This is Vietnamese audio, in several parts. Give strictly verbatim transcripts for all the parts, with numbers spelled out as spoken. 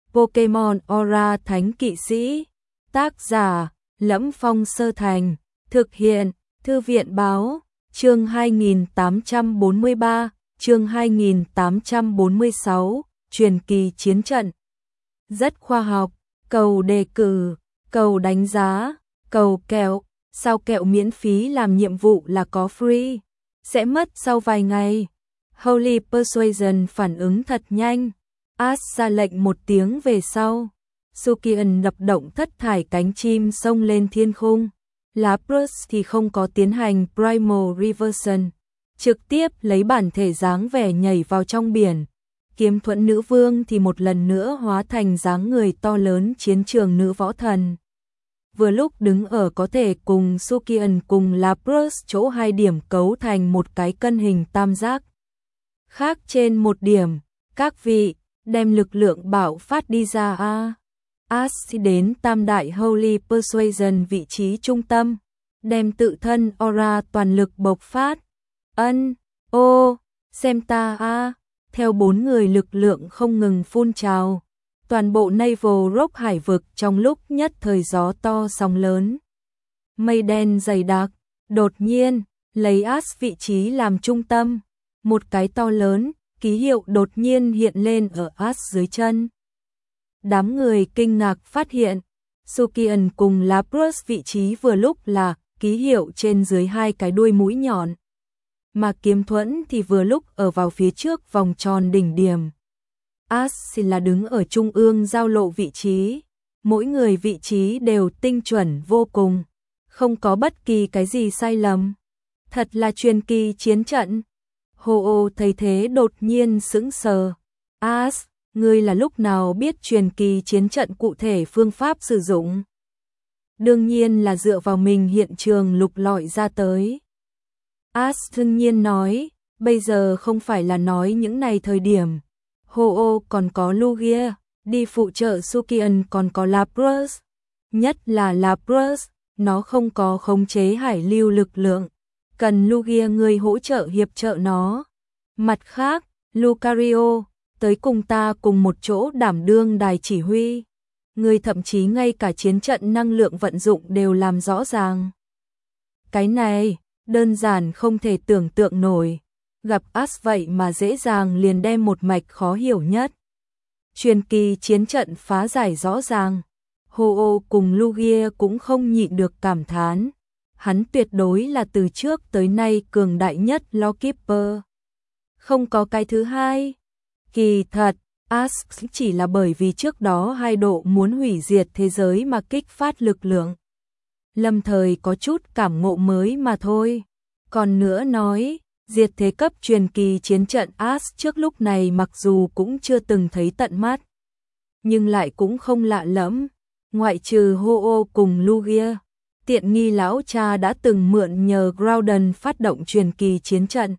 Pokemon Aura Thánh Kỵ Sĩ. Tác giả: Lẫm Phong Sơ Thành. Thực hiện: Thư viện báo. Chương hai nghìn tám trăm bốn mươi ba, chương hai nghìn tám trăm bốn mươi sáu, truyền kỳ chiến trận. Rất khoa học, cầu đề cử, cầu đánh giá, cầu kẹo, sao kẹo miễn phí làm nhiệm vụ là có free, sẽ mất sau vài ngày. Holy Persuasion phản ứng thật nhanh. Ash ra lệnh một tiếng về sau. Sukian lập động thất thải cánh chim xông lên thiên khung. Lapras thì không có tiến hành Primal Reversion, trực tiếp lấy bản thể dáng vẻ nhảy vào trong biển. Kiếm Thuẫn Nữ Vương thì một lần nữa hóa thành dáng người to lớn chiến trường nữ võ thần. Vừa lúc đứng ở có thể cùng Sukian cùng Lapras chỗ hai điểm cấu thành một cái cân hình tam giác. Khác trên một điểm, các vị, đem lực lượng bạo phát đi ra a. Ash đến tam đại Holy Persuasion vị trí trung tâm, đem tự thân aura toàn lực bộc phát. Ân, ô, xem ta a, theo bốn người lực lượng không ngừng phun trào. Toàn bộ Naval Rock hải vực trong lúc nhất thời gió to sóng lớn. Mây đen dày đặc, đột nhiên, lấy Ash vị trí làm trung tâm. Một cái to lớn, ký hiệu đột nhiên hiện lên ở Ash dưới chân. Đám người kinh ngạc phát hiện, Sukian cùng Lapras vị trí vừa lúc là ký hiệu trên dưới hai cái đuôi mũi nhọn. Mà Kiếm Thuẫn thì vừa lúc ở vào phía trước vòng tròn đỉnh điểm. Ash là đứng ở trung ương giao lộ vị trí. Mỗi người vị trí đều tinh chuẩn vô cùng, không có bất kỳ cái gì sai lầm. Thật là truyền kỳ chiến trận. Ho-Oh thấy thế đột nhiên sững sờ. Ash, ngươi là lúc nào biết truyền kỳ chiến trận cụ thể phương pháp sử dụng? Đương nhiên là dựa vào mình hiện trường lục lọi ra tới. Ash thương nhiên nói, bây giờ không phải là nói những này thời điểm. Ho-Oh còn có Lugia, đi phụ trợ Sukian còn có Lapras. Nhất là Lapras, nó không có khống chế hải lưu lực lượng. Cần Lugia người hỗ trợ hiệp trợ nó. Mặt khác, Lucario, tới cùng ta cùng một chỗ đảm đương đài chỉ huy. Người thậm chí ngay cả chiến trận năng lượng vận dụng đều làm rõ ràng. Cái này, đơn giản không thể tưởng tượng nổi. Gặp Ash vậy mà dễ dàng liền đem một mạch khó hiểu nhất. Truyền kỳ chiến trận phá giải rõ ràng. Ho-Oh cùng Lugia cũng không nhịn được cảm thán. Hắn tuyệt đối là từ trước tới nay cường đại nhất Lawkeeper. Không có cái thứ hai. Kỳ thật, Ash chỉ là bởi vì trước đó hai độ muốn hủy diệt thế giới mà kích phát lực lượng. Lâm thời có chút cảm ngộ mới mà thôi. Còn nữa nói, diệt thế cấp truyền kỳ chiến trận Ash trước lúc này mặc dù cũng chưa từng thấy tận mắt, nhưng lại cũng không lạ lẫm. Ngoại trừ Ho-Oh cùng Lugia, tiện nghi lão cha đã từng mượn nhờ Groudon phát động truyền kỳ chiến trận.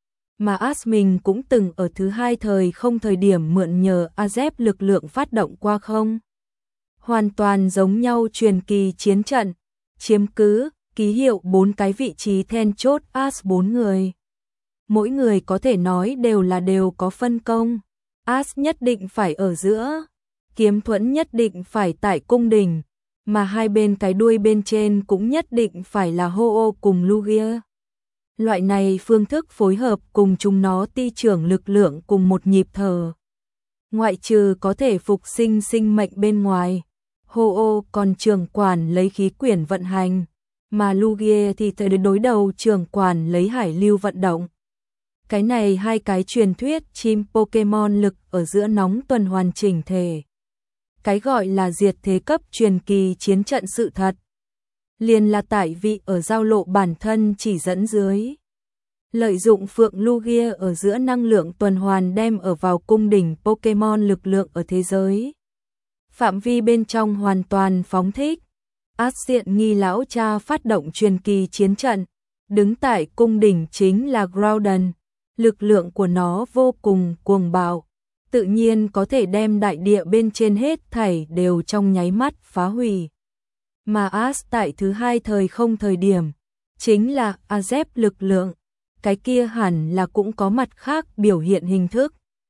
Mà Ash mình cũng từng ở thứ hai thời không thời điểm mượn nhờ Azep lực lượng phát động qua không. Hoàn toàn giống nhau truyền kỳ chiến trận, chiếm cứ, ký hiệu bốn cái vị trí then chốt Ash bốn người. Mỗi người có thể nói đều là đều có phân công. Ash nhất định phải ở giữa, Kiếm Thuẫn nhất định phải tại cung đỉnh, mà hai bên cái đuôi bên trên cũng nhất định phải là Ho-Oh cùng Lugia. Loại này phương thức phối hợp cùng chúng nó ti trưởng lực lượng cùng một nhịp thở. Ngoại trừ có thể phục sinh sinh mệnh bên ngoài, Ho-Oh còn trưởng quản lấy khí quyển vận hành, mà Lugia thì tới đối đầu trưởng quản lấy hải lưu vận động. Cái này hai cái truyền thuyết chim Pokemon lực ở giữa nóng tuần hoàn chỉnh thể. Cái gọi là diệt thế cấp truyền kỳ chiến trận sự thật, liền là tại vị ở giao lộ bản thân chỉ dẫn dưới. Lợi dụng Phượng Lugia ở giữa năng lượng tuần hoàn đem ở vào cung đỉnh Pokemon lực lượng ở thế giới. Phạm vi bên trong hoàn toàn phóng thích. Ash diện nghi lão cha phát động truyền kỳ chiến trận, đứng tại cung đỉnh chính là Groudon. Lực lượng của nó vô cùng cuồng bạo, tự nhiên có thể đem đại địa bên trên hết thảy đều trong nháy mắt phá hủy. Mà Ash tại thứ hai thời không thời điểm, chính là Azep lực lượng, cái kia hẳn là cũng có mặt khác biểu hiện hình thức.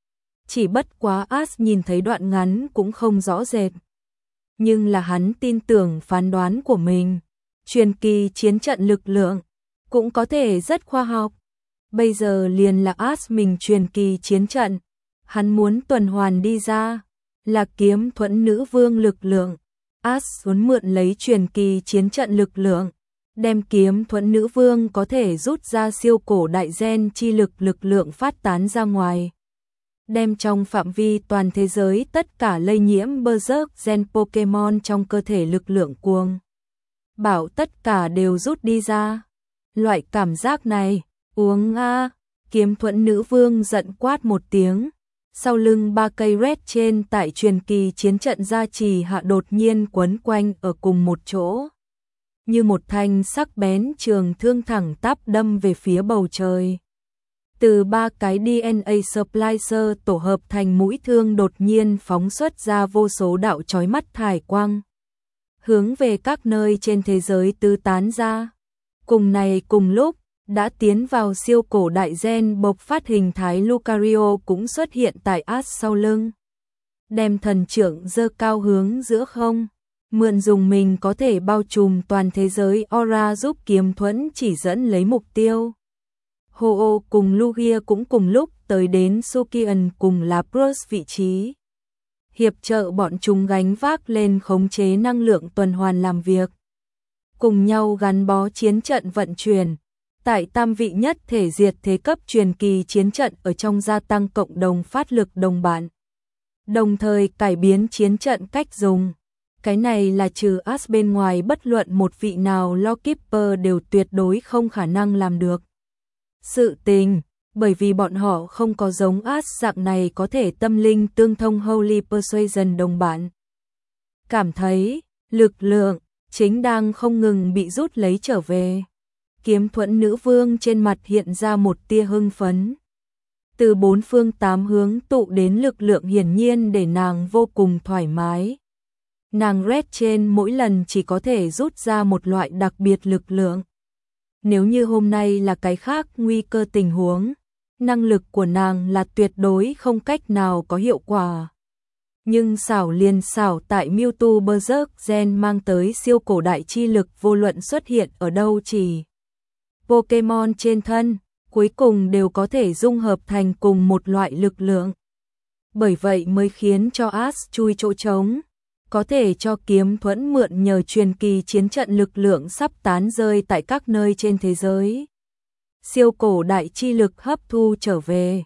chỉ bất quá As nhìn thấy đoạn ngắn cũng không rõ rệt. Nhưng là hắn tin tưởng phán đoán của mình, truyền kỳ chiến trận lực lượng cũng có thể rất khoa học. Bây giờ liền là As mình truyền kỳ chiến trận, hắn muốn tuần hoàn đi ra, là kiếm thuẫn nữ vương lực lượng. As muốn mượn lấy truyền kỳ chiến trận lực lượng, đem kiếm thuẫn nữ vương có thể rút ra siêu cổ đại gen chi lực lực lượng phát tán ra ngoài. Đem trong phạm vi toàn thế giới tất cả lây nhiễm Berserk gen Pokemon trong cơ thể lực lượng cuồng bảo tất cả đều rút đi ra. Loại cảm giác này, uống a, kiếm thuẫn nữ vương giận quát một tiếng. Sau lưng ba cây red trên tại truyền kỳ chiến trận gia trì hạ đột nhiên quấn quanh ở cùng một chỗ. Như một thanh sắc bén trường thương thẳng tắp đâm về phía bầu trời. Từ ba cái đê en a splicer tổ hợp thành mũi thương đột nhiên phóng xuất ra vô số đạo chói mắt thải quang, hướng về các nơi trên thế giới tứ tán ra. Cùng này cùng lúc, đã tiến vào siêu cổ đại gen bộc phát hình thái Lucario cũng xuất hiện tại As sau lưng. Đem thần trưởng giơ cao hướng giữa không, mượn dùng mình có thể bao trùm toàn thế giới aura giúp kiếm thuẫn chỉ dẫn lấy mục tiêu. Ho-Oh cùng Lugia cũng cùng lúc tới đến Sukian cùng Lapras vị trí, hiệp trợ bọn chúng gánh vác lên khống chế năng lượng tuần hoàn làm việc, cùng nhau gắn bó chiến trận vận chuyển. Tại tam vị nhất thể diệt thế cấp truyền kỳ chiến trận ở trong gia tăng cộng đồng phát lực đồng bạn, đồng thời cải biến chiến trận cách dùng. Cái này là trừ As bên ngoài bất luận một vị nào Lawkeeper đều tuyệt đối không khả năng làm được sự tình, bởi vì bọn họ không có giống As dạng này có thể tâm linh tương thông Holy Persuasion đồng bạn. Cảm thấy lực lượng chính đang không ngừng bị rút lấy trở về. Kiếm thuẫn nữ vương trên mặt hiện ra một tia hưng phấn. Từ bốn phương tám hướng tụ đến lực lượng hiển nhiên để nàng vô cùng thoải mái. Nàng red trên mỗi lần chỉ có thể rút ra một loại đặc biệt lực lượng. Nếu như hôm nay là cái khác nguy cơ tình huống, năng lực của nàng là tuyệt đối không cách nào có hiệu quả. Nhưng xảo liền xảo tại Mewtwo Berserk gen mang tới siêu cổ đại chi lực vô luận xuất hiện ở đâu chỉ Pokemon trên thân, cuối cùng đều có thể dung hợp thành cùng một loại lực lượng. Bởi vậy mới khiến cho As chui chỗ trống, có thể cho kiếm thuẫn mượn nhờ truyền kỳ chiến trận lực lượng sắp tán rơi tại các nơi trên thế giới. Siêu cổ đại chi lực hấp thu trở về.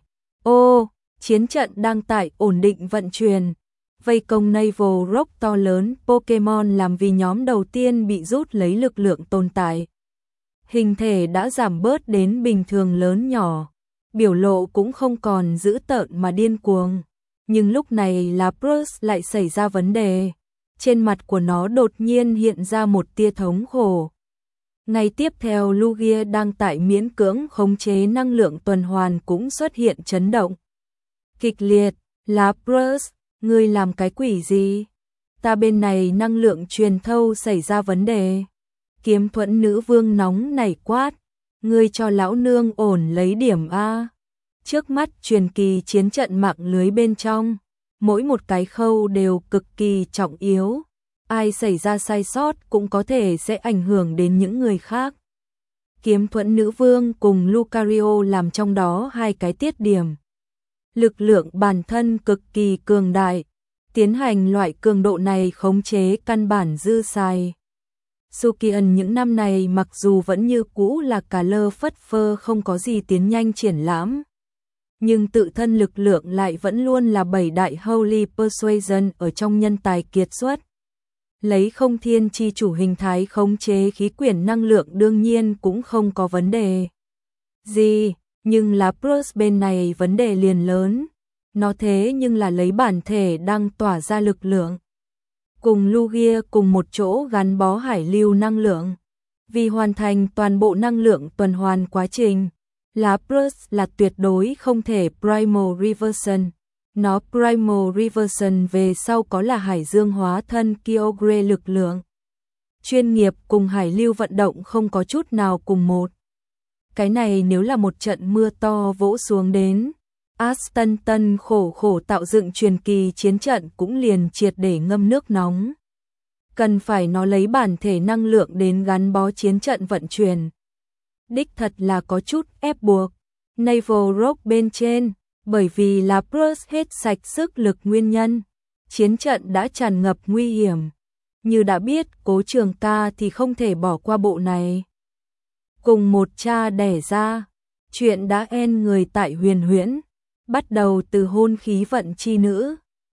Ô, chiến trận đang tại ổn định vận chuyển. Vây công Naval Rock to lớn Pokemon làm vì nhóm đầu tiên bị rút lấy lực lượng tồn tại. Hình thể đã giảm bớt đến bình thường lớn nhỏ, biểu lộ cũng không còn dữ tợn mà điên cuồng. Nhưng lúc này Lapras lại xảy ra vấn đề. Trên mặt của nó đột nhiên hiện ra một tia thống khổ. Ngay tiếp theo Lugia đang tại miễn cưỡng khống chế năng lượng tuần hoàn cũng xuất hiện chấn động kịch liệt. Lapras, ngươi làm cái quỷ gì? Ta bên này năng lượng truyền thâu xảy ra vấn đề. Kiếm thuẫn nữ vương nóng nảy quát, ngươi cho lão nương ổn lấy điểm a. Trước mắt truyền kỳ chiến trận mạng lưới bên trong, mỗi một cái khâu đều cực kỳ trọng yếu, ai xảy ra sai sót cũng có thể sẽ ảnh hưởng đến những người khác. Kiếm thuẫn nữ vương cùng Lucario làm trong đó hai cái tiết điểm. Lực lượng bản thân cực kỳ cường đại, tiến hành loại cường độ này khống chế căn bản dư xài. Sukian những năm này mặc dù vẫn như cũ là cả lơ phất phơ không có gì tiến nhanh triển lãm, nhưng tự thân lực lượng lại vẫn luôn là bảy đại Holy Persuasion ở trong nhân tài kiệt xuất. Lấy không thiên chi chủ hình thái khống chế khí quyển năng lượng đương nhiên cũng không có vấn đề gì, nhưng Lapras bên này vấn đề liền lớn. Nó thế nhưng là lấy bản thể đang tỏa ra lực lượng, cùng Lugia cùng một chỗ gắn bó hải lưu năng lượng. Vì hoàn thành toàn bộ năng lượng tuần hoàn quá trình, Lapras là tuyệt đối không thể Primal Reversion. Nó Primal Reversion về sau có là hải dương hóa thân Kyogre lực lượng. Chuyên nghiệp cùng hải lưu vận động không có chút nào cùng một. Cái này nếu là một trận mưa to vỗ xuống đến, Aston Tân khổ khổ tạo dựng truyền kỳ chiến trận cũng liền triệt để ngâm nước nóng. Cần phải nó lấy bản thể năng lượng đến gắn bó chiến trận vận chuyển. Đích thật là có chút ép buộc. Naval Rock bên trên, bởi vì là Bruce hết sạch sức lực nguyên nhân, chiến trận đã tràn ngập nguy hiểm. Như đã biết, Cố Trường Ca thì không thể bỏ qua bộ này. Cùng một cha đẻ ra, chuyện đã en người tại Huyền Huyễn, bắt đầu từ hôn khí vận chi nữ.